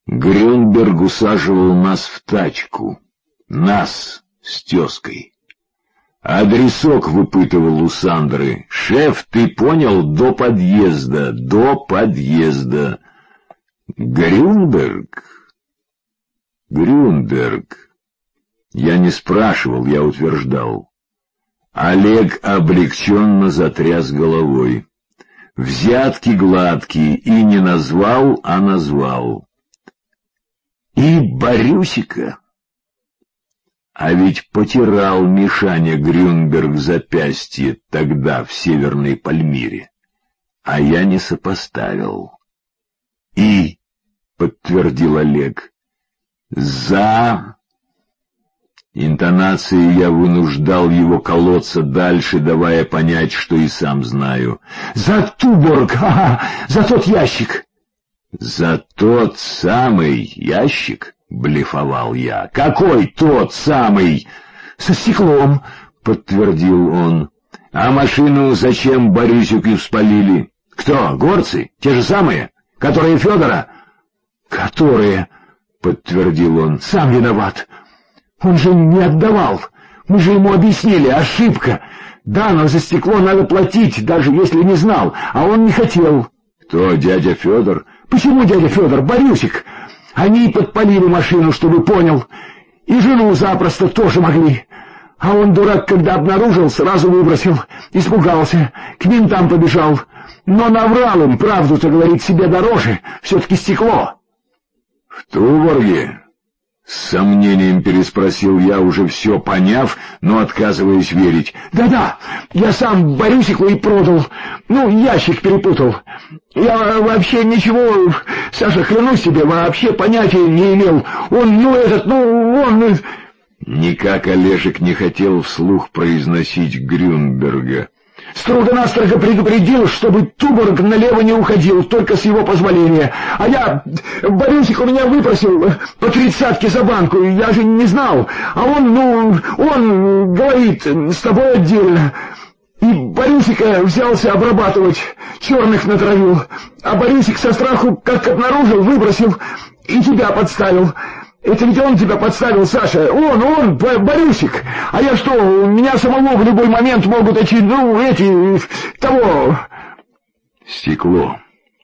Грюнберг усаживал нас в тачку. Нас с тезкой. Адресок выпытывал у Сандры. «Шеф, ты понял? До подъезда, до подъезда». Грюнберг. Я не спрашивал, я утверждал. Олег облегченно затряс головой. Взятки гладкие, и не назвал, а назвал. И Борюсика. А ведь потирал Мишаня Грюнберг запястье тогда в Северной Пальмире. А я не сопоставил. И, подтвердил Олег, за... Интонацией я вынуждал его колоться дальше, давая понять, что и сам знаю. «За Туборг! За тот ящик!» «За тот самый ящик?» — блефовал я. «Какой тот самый?» «Со стеклом», — подтвердил он. «А машину зачем Борисюки спалили? Кто, горцы? Те же самые? Которые Федора?» «Которые», — подтвердил он. «Сам виноват. Он же не отдавал. Мы же ему объяснили, ошибка. Да, но за стекло надо платить, даже если не знал, а он не хотел». «Кто, дядя Федор?» «Почему дядя Федор? Борюсик. Они подпалили машину, чтобы понял. И жену запросто тоже могли. А он, дурак, когда обнаружил, сразу выбросил. Испугался, к ментам побежал. Но наврал им, правду-то, говорит, себе дороже. Все-таки стекло». «В Туборге?» С сомнением переспросил я, уже все поняв, но отказываясь верить. «Да-да, я сам Борюсику и продал. Ящик перепутал. Я вообще ничего, Саша, клянусь тебе, вообще понятия не имел. Он... Никак Олежек не хотел вслух произносить Грюнберга. «Строго-настрого предупредил, чтобы Туборг налево не уходил, только с его позволения. А я... Борисик у меня выпросил по 30-ке за банку, я же не знал. А он говорит, с тобой отдельно. И Борисика взялся обрабатывать, черных натравил. А Борисик со страху, как обнаружил, выбросил и тебя подставил. Это ведь он тебя подставил, Саша. Он, Борюсик. А я что, меня самого в любой момент могут того... Стекло.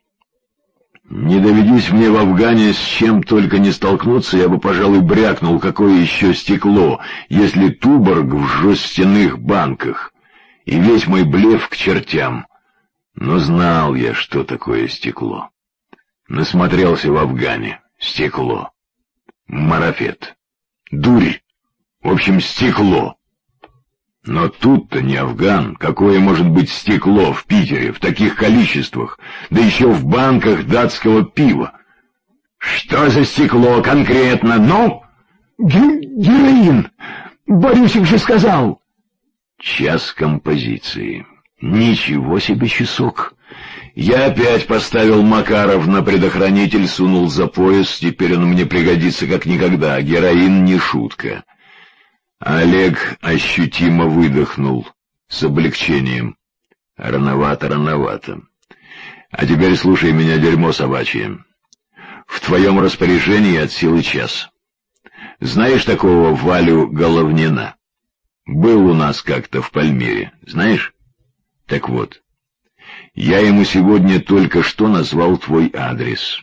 Не доведись мне в Афгане с чем только не столкнуться, я бы, пожалуй, брякнул, какое еще стекло, если Туборг в жестяных банках. И весь мой блеф к чертям. Но знал я, что такое стекло. Насмотрелся в Афгане. Стекло. Марафет. Дурь. В общем, стекло. Но тут-то не Афган. Какое может быть стекло в Питере в таких количествах? Да еще в банках датского пива. Что за стекло конкретно? Героин. Борисик же сказал. Час композиции. Ничего себе часок. Я опять поставил Макаров на предохранитель, сунул за пояс, теперь он мне пригодится как никогда. Героин не шутка. Олег ощутимо выдохнул с облегчением. Рановато. А теперь слушай меня, дерьмо собачье. В твоем распоряжении от силы час. Знаешь такого Валю Головнина? Был у нас как-то в Пальмире, знаешь? Так вот. Я ему сегодня только что назвал твой адрес.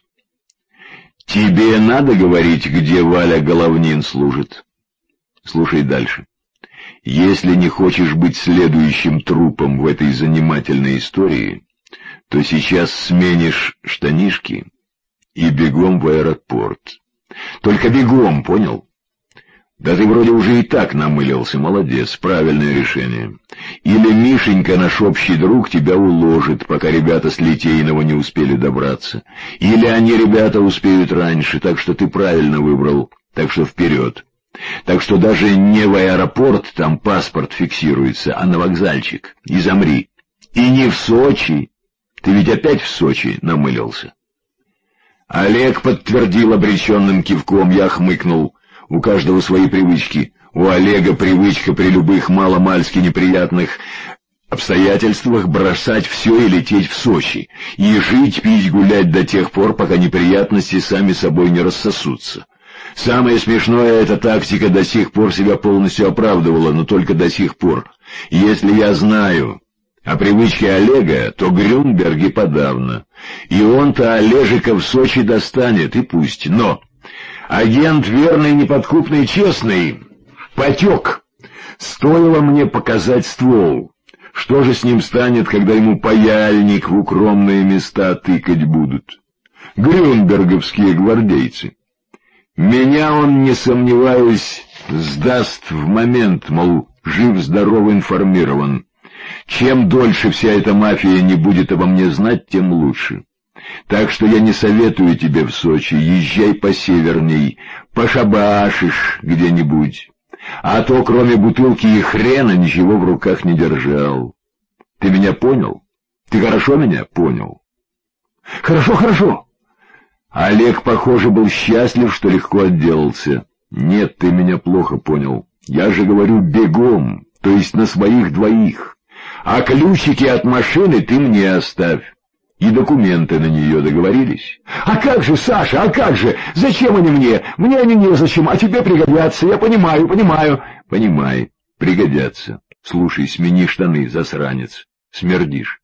Тебе надо говорить, где Валя Головнин служит? Слушай дальше. Если не хочешь быть следующим трупом в этой занимательной истории, то сейчас сменишь штанишки и бегом в аэропорт. Только бегом, понял? Да ты вроде уже и так намылился, молодец, правильное решение. Или Мишенька, наш общий друг, тебя уложит, пока ребята с Литейного не успели добраться. Или они, ребята, успеют раньше, так что ты правильно выбрал, так что вперед. Так что даже не в аэропорт, там паспорт фиксируется, а на вокзальчик, и замри. И не в Сочи, ты ведь опять в Сочи намылился. Олег подтвердил обреченным кивком, я хмыкнул. У каждого свои привычки. У Олега привычка при любых маломальски неприятных обстоятельствах бросать все и лететь в Сочи, и жить, пить, гулять до тех пор, пока неприятности сами собой не рассосутся. Самое смешное, эта тактика до сих пор себя полностью оправдывала, но только до сих пор. Если я знаю о привычке Олега, то Грюнберг подавно. И он-то Олежика в Сочи достанет, и пусть. Но агент верный, неподкупный, честный потек. Стоило мне показать ствол. Что же с ним станет, когда ему паяльник в укромные места тыкать будут? Грюнберговские гвардейцы. Меня он, не сомневаюсь, сдаст в момент, мол, жив-здоров, информирован. Чем дольше вся эта мафия не будет обо мне знать, тем лучше. Так что я не советую тебе в Сочи, езжай посеверней, пошабашишь где-нибудь. А то, кроме бутылки и хрена, ничего в руках не держал. Ты меня понял? Ты хорошо меня понял? Хорошо, хорошо. Олег, похоже, был счастлив, что легко отделался. Нет, ты меня плохо понял. Я же говорю бегом, то есть на своих двоих. А ключики от машины ты мне оставь. И документы на нее, договорились? А как же, Саша, а как же? Зачем они мне? Мне они незачем, а тебе пригодятся. Я понимаю. Понимай, пригодятся. Слушай, смени штаны, засранец. Смердишь.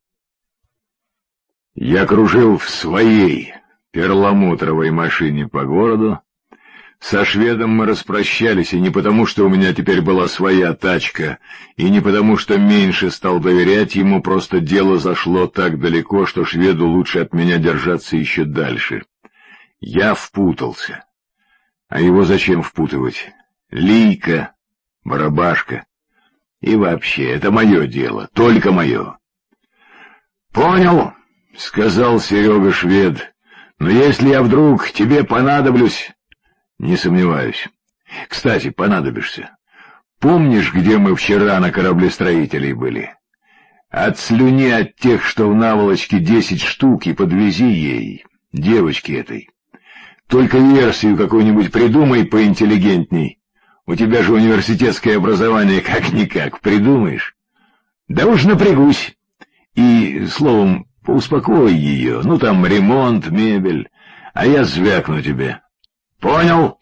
Я кружил в своей перламутровой машине по городу. Со шведом мы распрощались, и не потому, что у меня теперь была своя тачка, и не потому, что меньше стал доверять ему, просто дело зашло так далеко, что шведу лучше от меня держаться еще дальше. Я впутался. А его зачем впутывать? Лийка, барабашка. И вообще, это мое дело, только мое. — Понял, — сказал Серега швед, — но если я вдруг тебе понадоблюсь... Не сомневаюсь. Кстати, понадобишься. Помнишь, где мы вчера на кораблестроителей были? Отслюни от тех, что в наволочке 10 штук, и подвези ей, девочке этой. Только версию какую-нибудь придумай поинтеллигентней. У тебя же университетское образование как-никак. Придумаешь? Да уж напрягусь. И, словом, поуспокой ее. Ну, там ремонт, мебель. А я звякну тебе. Понял?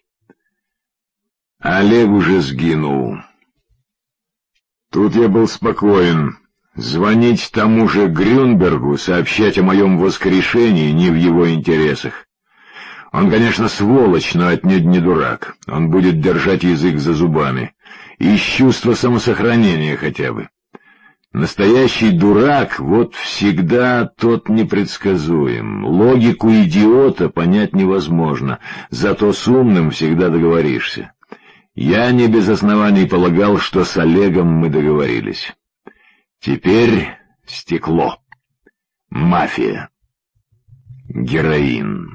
Олег уже сгинул. Тут я был спокоен. Звонить тому же Грюнбергу, сообщать о моем воскрешении не в его интересах. Он, конечно, сволочь, но отнюдь не дурак. Он будет держать язык за зубами. Из чувства самосохранения хотя бы. Настоящий дурак вот всегда тот непредсказуем. Логику идиота понять невозможно, зато с умным всегда договоришься. Я не без оснований полагал, что с Олегом мы договорились. Теперь стекло. Мафия. Героин.